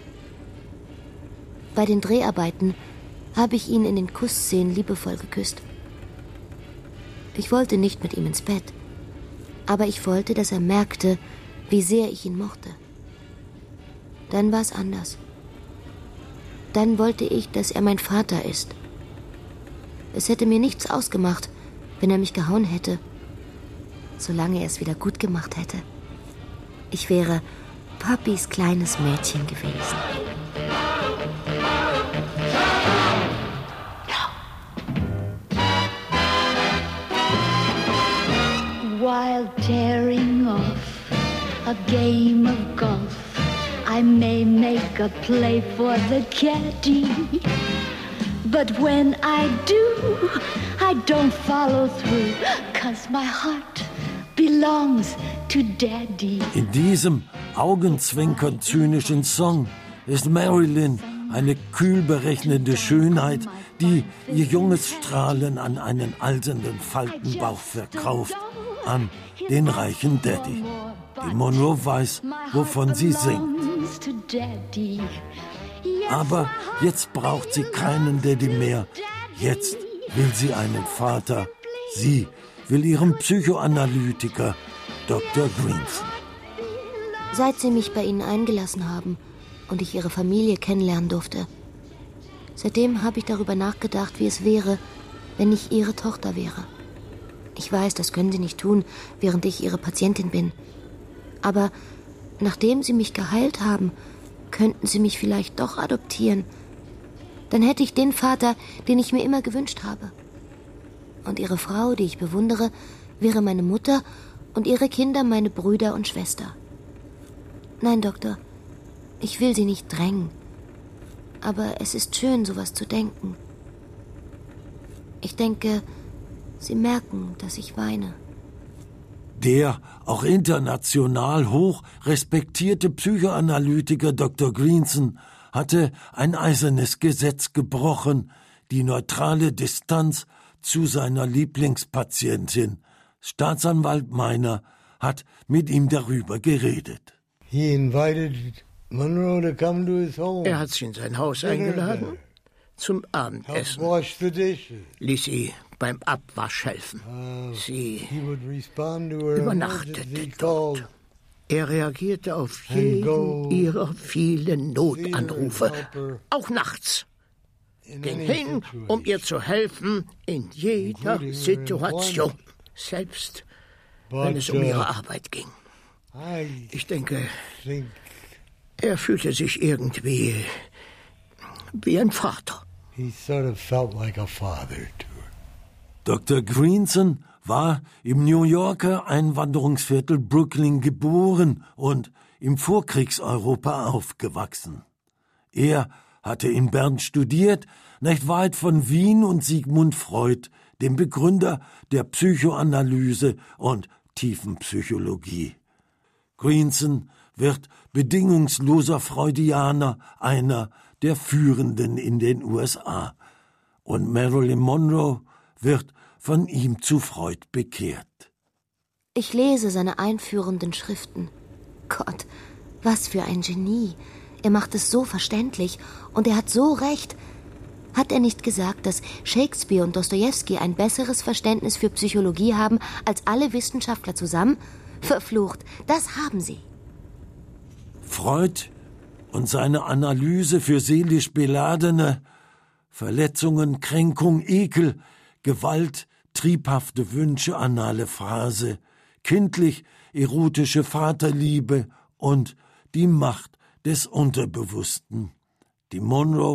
Bei den Dreharbeiten habe ich ihn in den Kussszenen liebevoll geküsst. Ich wollte nicht mit ihm ins Bett, aber ich wollte, dass er merkte, wie sehr ich ihn mochte. Dann war es anders. Dann wollte ich, dass er mein Vater ist. Es hätte mir nichts ausgemacht, wenn er mich gehauen hätte, solange er es wieder gut gemacht hätte. Ich wäre Papis kleines Mädchen gewesen. While tearing off a game of golf, I may make a play for the caddy. But when I do, I don't follow through, 'cause my heart belongs to Daddy. In diesem augenzwinkernd zynischen Song ist Marilyn eine kühl berechnende Schönheit, die ihr junges Strahlen an einen alternden Faltenbauch verkauft, an den reichen Daddy. Die Monroe weiß, wovon sie singt. Aber jetzt braucht sie keinen Daddy mehr. Jetzt will sie einen Vater. Sie will ihren Psychoanalytiker, Dr. Greenson. Seit sie mich bei Ihnen eingelassen haben und ich Ihre Familie kennenlernen durfte, seitdem habe ich darüber nachgedacht, wie es wäre, wenn ich Ihre Tochter wäre. Ich weiß, das können Sie nicht tun, während ich Ihre Patientin bin. Aber nachdem Sie mich geheilt haben, könnten Sie mich vielleicht doch adoptieren. Dann hätte ich den Vater, den ich mir immer gewünscht habe. Und Ihre Frau, die ich bewundere, wäre meine Mutter und Ihre Kinder meine Brüder und Schwester. Nein, Doktor, ich will Sie nicht drängen. Aber es ist schön, sowas zu denken. Ich denke, Sie merken, dass ich weine. Der auch international hoch respektierte Psychoanalytiker Dr. Greenson hatte ein eisernes Gesetz gebrochen, die neutrale Distanz zu seiner Lieblingspatientin. Staatsanwalt Meiner hat mit ihm darüber geredet. He invited Monroe to come to his home. Er hat sie in sein Haus eingeladen, zum Abendessen. Ließ sie beim Abwasch helfen. Sie übernachtete dort. Er reagierte auf jeden ihrer vielen Notanrufe, auch nachts. Ging hin, um ihr zu helfen in jeder Situation, selbst wenn es um ihre Arbeit ging. Ich denke, er fühlte sich irgendwie wie ein Vater. He sort of felt like a father to her. Dr. Greenson war im New Yorker Einwanderungsviertel Brooklyn geboren und im Vorkriegseuropa aufgewachsen. Er hatte in Bern studiert, nicht weit von Wien, und Sigmund Freud, dem Begründer der Psychoanalyse und Tiefenpsychologie. Greenson wird bedingungsloser Freudianer, einer der Führenden in den USA. Und Marilyn Monroe wird von ihm zu Freud bekehrt. Ich lese seine einführenden Schriften. Gott, was für ein Genie. Er macht es so verständlich und er hat so recht. Hat er nicht gesagt, dass Shakespeare und Dostojewski ein besseres Verständnis für Psychologie haben als alle Wissenschaftler zusammen? Verflucht, das haben sie. Freud und seine Analyse für seelisch Beladene, Verletzungen, Kränkung, Ekel, Gewalt, triebhafte Wünsche, anale Phrase, kindlich-erotische Vaterliebe und die Macht des Unterbewussten. Die Monroe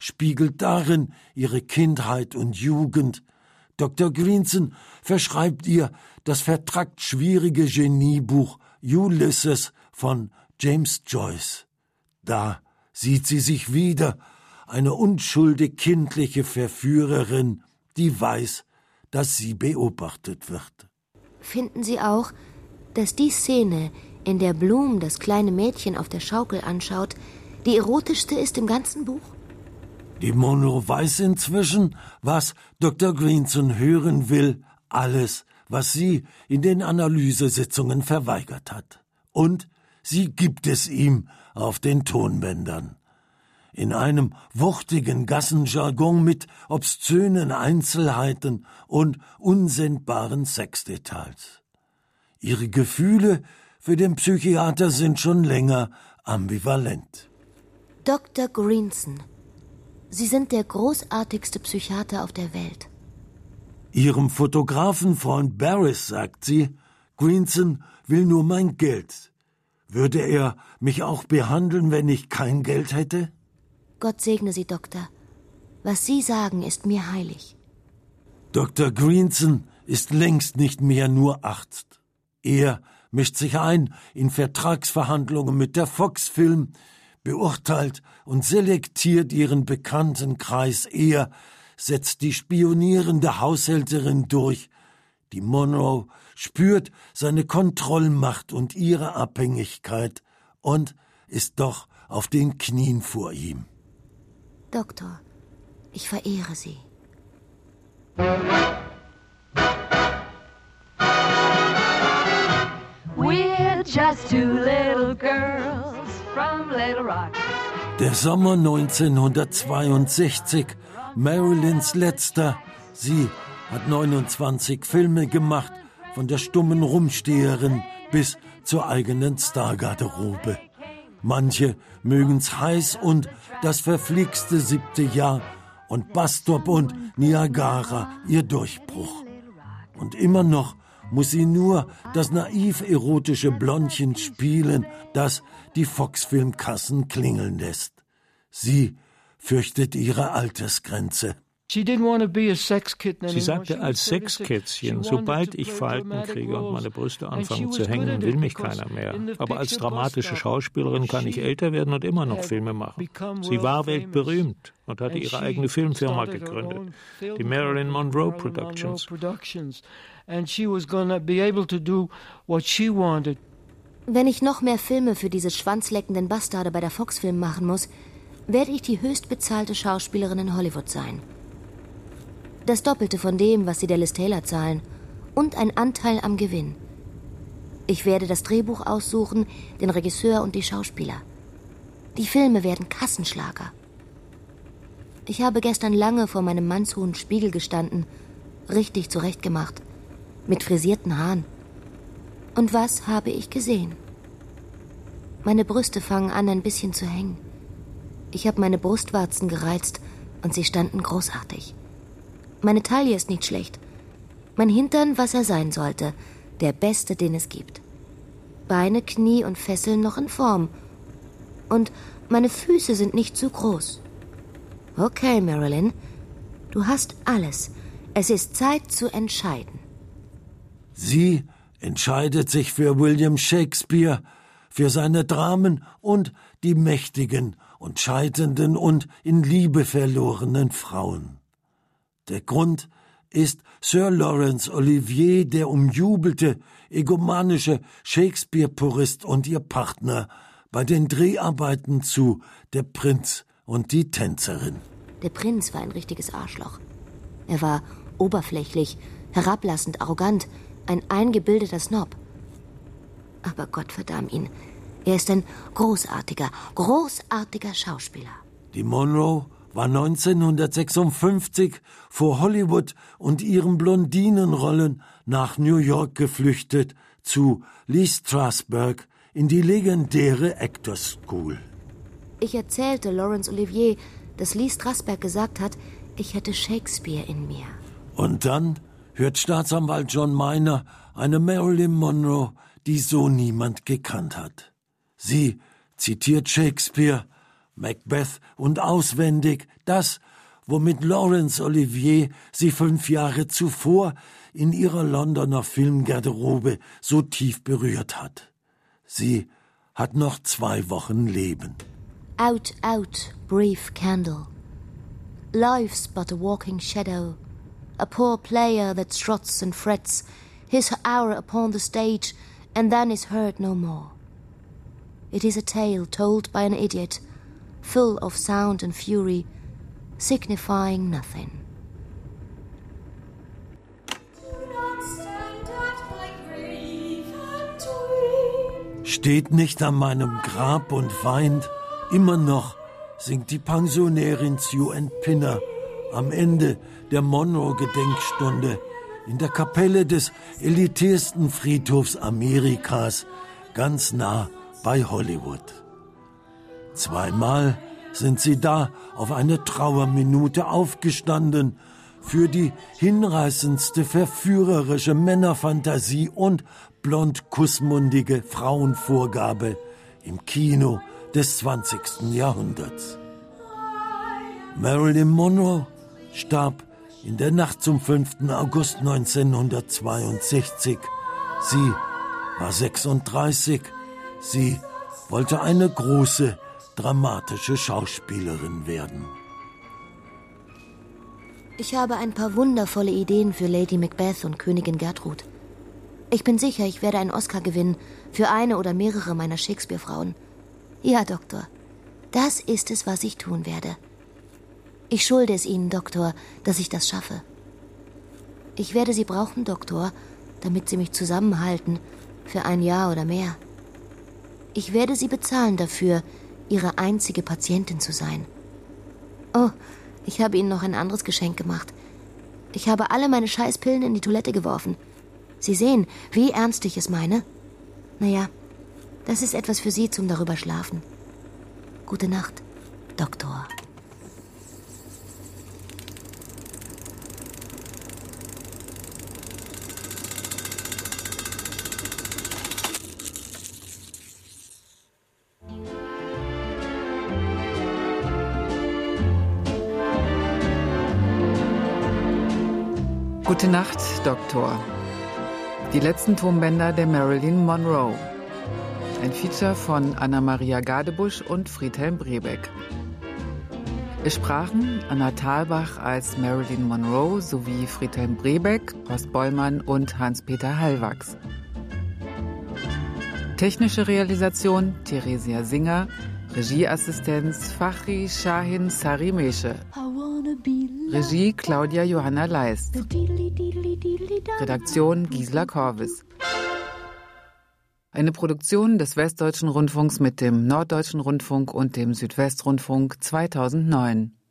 spiegelt darin ihre Kindheit und Jugend. Dr. Greenson verschreibt ihr das vertrackt schwierige Geniebuch Ulysses von James Joyce. Da sieht sie sich wieder, eine unschuldig kindliche Verführerin, die weiß, dass sie beobachtet wird. Finden Sie auch, dass die Szene, in der Bloom das kleine Mädchen auf der Schaukel anschaut, die erotischste ist im ganzen Buch? Die Monroe weiß inzwischen, was Dr. Greenson hören will, alles, was sie in den Analysesitzungen verweigert hat. Und sie gibt es ihm auf den Tonbändern. In einem wuchtigen Gassenjargon mit obszönen Einzelheiten und unsendbaren Sexdetails. Ihre Gefühle für den Psychiater sind schon länger ambivalent. Dr. Greenson, Sie sind der großartigste Psychiater auf der Welt. Ihrem Fotografenfreund Barris sagt sie, Greenson will nur mein Geld. Würde er mich auch behandeln, wenn ich kein Geld hätte? Gott segne Sie, Doktor. Was Sie sagen, ist mir heilig. Dr. Greenson ist längst nicht mehr nur Arzt. Er mischt sich ein in Vertragsverhandlungen mit der Fox Film, beurteilt und selektiert ihren Bekanntenkreis. Er setzt die spionierende Haushälterin durch. Die Monroe spürt seine Kontrollmacht und ihre Abhängigkeit und ist doch auf den Knien vor ihm. Doktor, ich verehre Sie. We're just two little girls from Little Rock. Der Sommer 1962, Marilyns letzter. Sie hat 29 Filme gemacht, von der stummen Rumsteherin bis zur eigenen Stargarderobe. Manche mögen's heiß und das verflixte 7. Jahr und Bastop und Niagara ihr Durchbruch. Und immer noch muss sie nur das naiv-erotische Blondchen spielen, das die Fox-Filmkassen klingeln lässt. Sie fürchtet ihre Altersgrenze. Sie sagte als Sexkätzchen, sobald ich Falten kriege und meine Brüste anfangen zu hängen, will mich keiner mehr. Aber als dramatische Schauspielerin kann ich älter werden und immer noch Filme machen. Sie war weltberühmt und hatte ihre eigene Filmfirma gegründet, die Marilyn Monroe Productions. Wenn ich noch mehr Filme für diese schwanzleckenden Bastarde bei der Fox Film machen muss, werde ich die höchstbezahlte Schauspielerin in Hollywood sein. Das Doppelte von dem, was sie der Liz Taylor zahlen. Und ein Anteil am Gewinn. Ich werde das Drehbuch aussuchen, den Regisseur und die Schauspieler. Die Filme werden Kassenschlager. Ich habe gestern lange vor meinem mannshohen Spiegel gestanden, richtig zurechtgemacht, mit frisierten Haaren. Und was habe ich gesehen? Meine Brüste fangen an, ein bisschen zu hängen. Ich habe meine Brustwarzen gereizt und sie standen großartig. Meine Taille ist nicht schlecht. Mein Hintern, was er sein sollte. Der beste, den es gibt. Beine, Knie und Fesseln noch in Form. Und meine Füße sind nicht zu groß. Okay, Marilyn. Du hast alles. Es ist Zeit zu entscheiden. Sie entscheidet sich für William Shakespeare, für seine Dramen und die mächtigen und scheiternden und in Liebe verlorenen Frauen. Der Grund ist Sir Laurence Olivier, der umjubelte, egomanische Shakespeare-Purist und ihr Partner bei den Dreharbeiten zu Der Prinz und die Tänzerin. Der Prinz war ein richtiges Arschloch. Er war oberflächlich, herablassend, arrogant, ein eingebildeter Snob. Aber Gott verdamm ihn. Er ist ein großartiger Schauspieler. Die Monroe war 1956 vor Hollywood und ihren Blondinenrollen nach New York geflüchtet, zu Lee Strasberg in die legendäre Actors School. Ich erzählte Laurence Olivier, dass Lee Strasberg gesagt hat, ich hätte Shakespeare in mir. Und dann hört Staatsanwalt John Miner eine Marilyn Monroe, die so niemand gekannt hat. Sie zitiert Shakespeare, Macbeth und auswendig das, womit Laurence Olivier sie 5 Jahre zuvor in ihrer Londoner Filmgarderobe so tief berührt hat. Sie hat noch 2 Wochen Leben. Out, out, brief candle. Life's but a walking shadow, a poor player that struts and frets, his hour upon the stage, and then is heard no more. It is a tale told by an idiot, full of sound and fury, signifying nothing. Steht nicht an meinem Grab und weint, immer noch singt die Pensionärin Sue Pinner am Ende der Monroe-Gedenkstunde in der Kapelle des elitärsten Friedhofs Amerikas, ganz nah bei Hollywood. 2-mal sind sie da auf eine Trauerminute aufgestanden für die hinreißendste verführerische Männerfantasie und blond-kussmundige Frauenvorgabe im Kino des 20. Jahrhunderts. Marilyn Monroe starb in der Nacht zum 5. August 1962. Sie war 36. Sie wollte eine große, dramatische Schauspielerin werden. Ich habe ein paar wundervolle Ideen für Lady Macbeth und Königin Gertrud. Ich bin sicher, ich werde einen Oscar gewinnen für eine oder mehrere meiner Shakespeare-Frauen. Ja, Doktor, das ist es, was ich tun werde. Ich schulde es Ihnen, Doktor, dass ich das schaffe. Ich werde Sie brauchen, Doktor, damit Sie mich zusammenhalten für 1 Jahr oder mehr. Ich werde Sie bezahlen dafür, Ihre einzige Patientin zu sein. Oh, ich habe Ihnen noch ein anderes Geschenk gemacht. Ich habe alle meine Scheißpillen in die Toilette geworfen. Sie sehen, wie ernst ich es meine. Naja, das ist etwas für Sie zum darüber schlafen. Gute Nacht, Doktor. Gute Nacht, Doktor. Die letzten Tonbänder der Marilyn Monroe. Ein Feature von Anna-Maria Gadebusch und Friedhelm Brebeck. Es sprachen Anna Thalbach als Marilyn Monroe sowie Friedhelm Brebeck, Horst Bollmann und Hans-Peter Hallwachs. Technische Realisation Theresia Singer, Regieassistenz Fachri Shahin Sarimeshe. Regie Claudia Johanna Leist. Redaktion Gisela Korvis. Eine Produktion des Westdeutschen Rundfunks mit dem Norddeutschen Rundfunk und dem Südwestrundfunk 2009.